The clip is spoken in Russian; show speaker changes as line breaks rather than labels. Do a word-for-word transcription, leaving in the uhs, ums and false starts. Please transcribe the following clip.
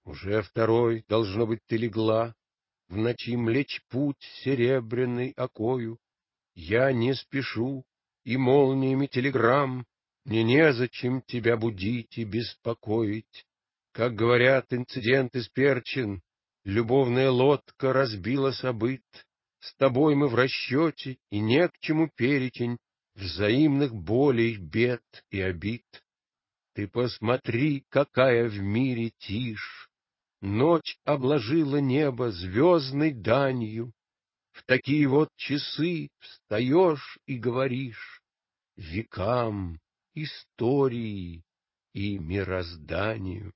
Уже второй, должно быть, ты легла, в ночи млечь путь серебряный окою. Я не спешу, и молниями телеграмм мне незачем тебя будить и беспокоить. Как говорят, инцидент исперчен, любовная лодка разбилась о быт. С тобой мы в расчете, и не к чему перечень взаимных болей, бед и обид. Ты посмотри, какая в мире тишь! Ночь обложила небо звездной данью. В такие вот часы встаешь и говоришь векам, истории и мирозданию.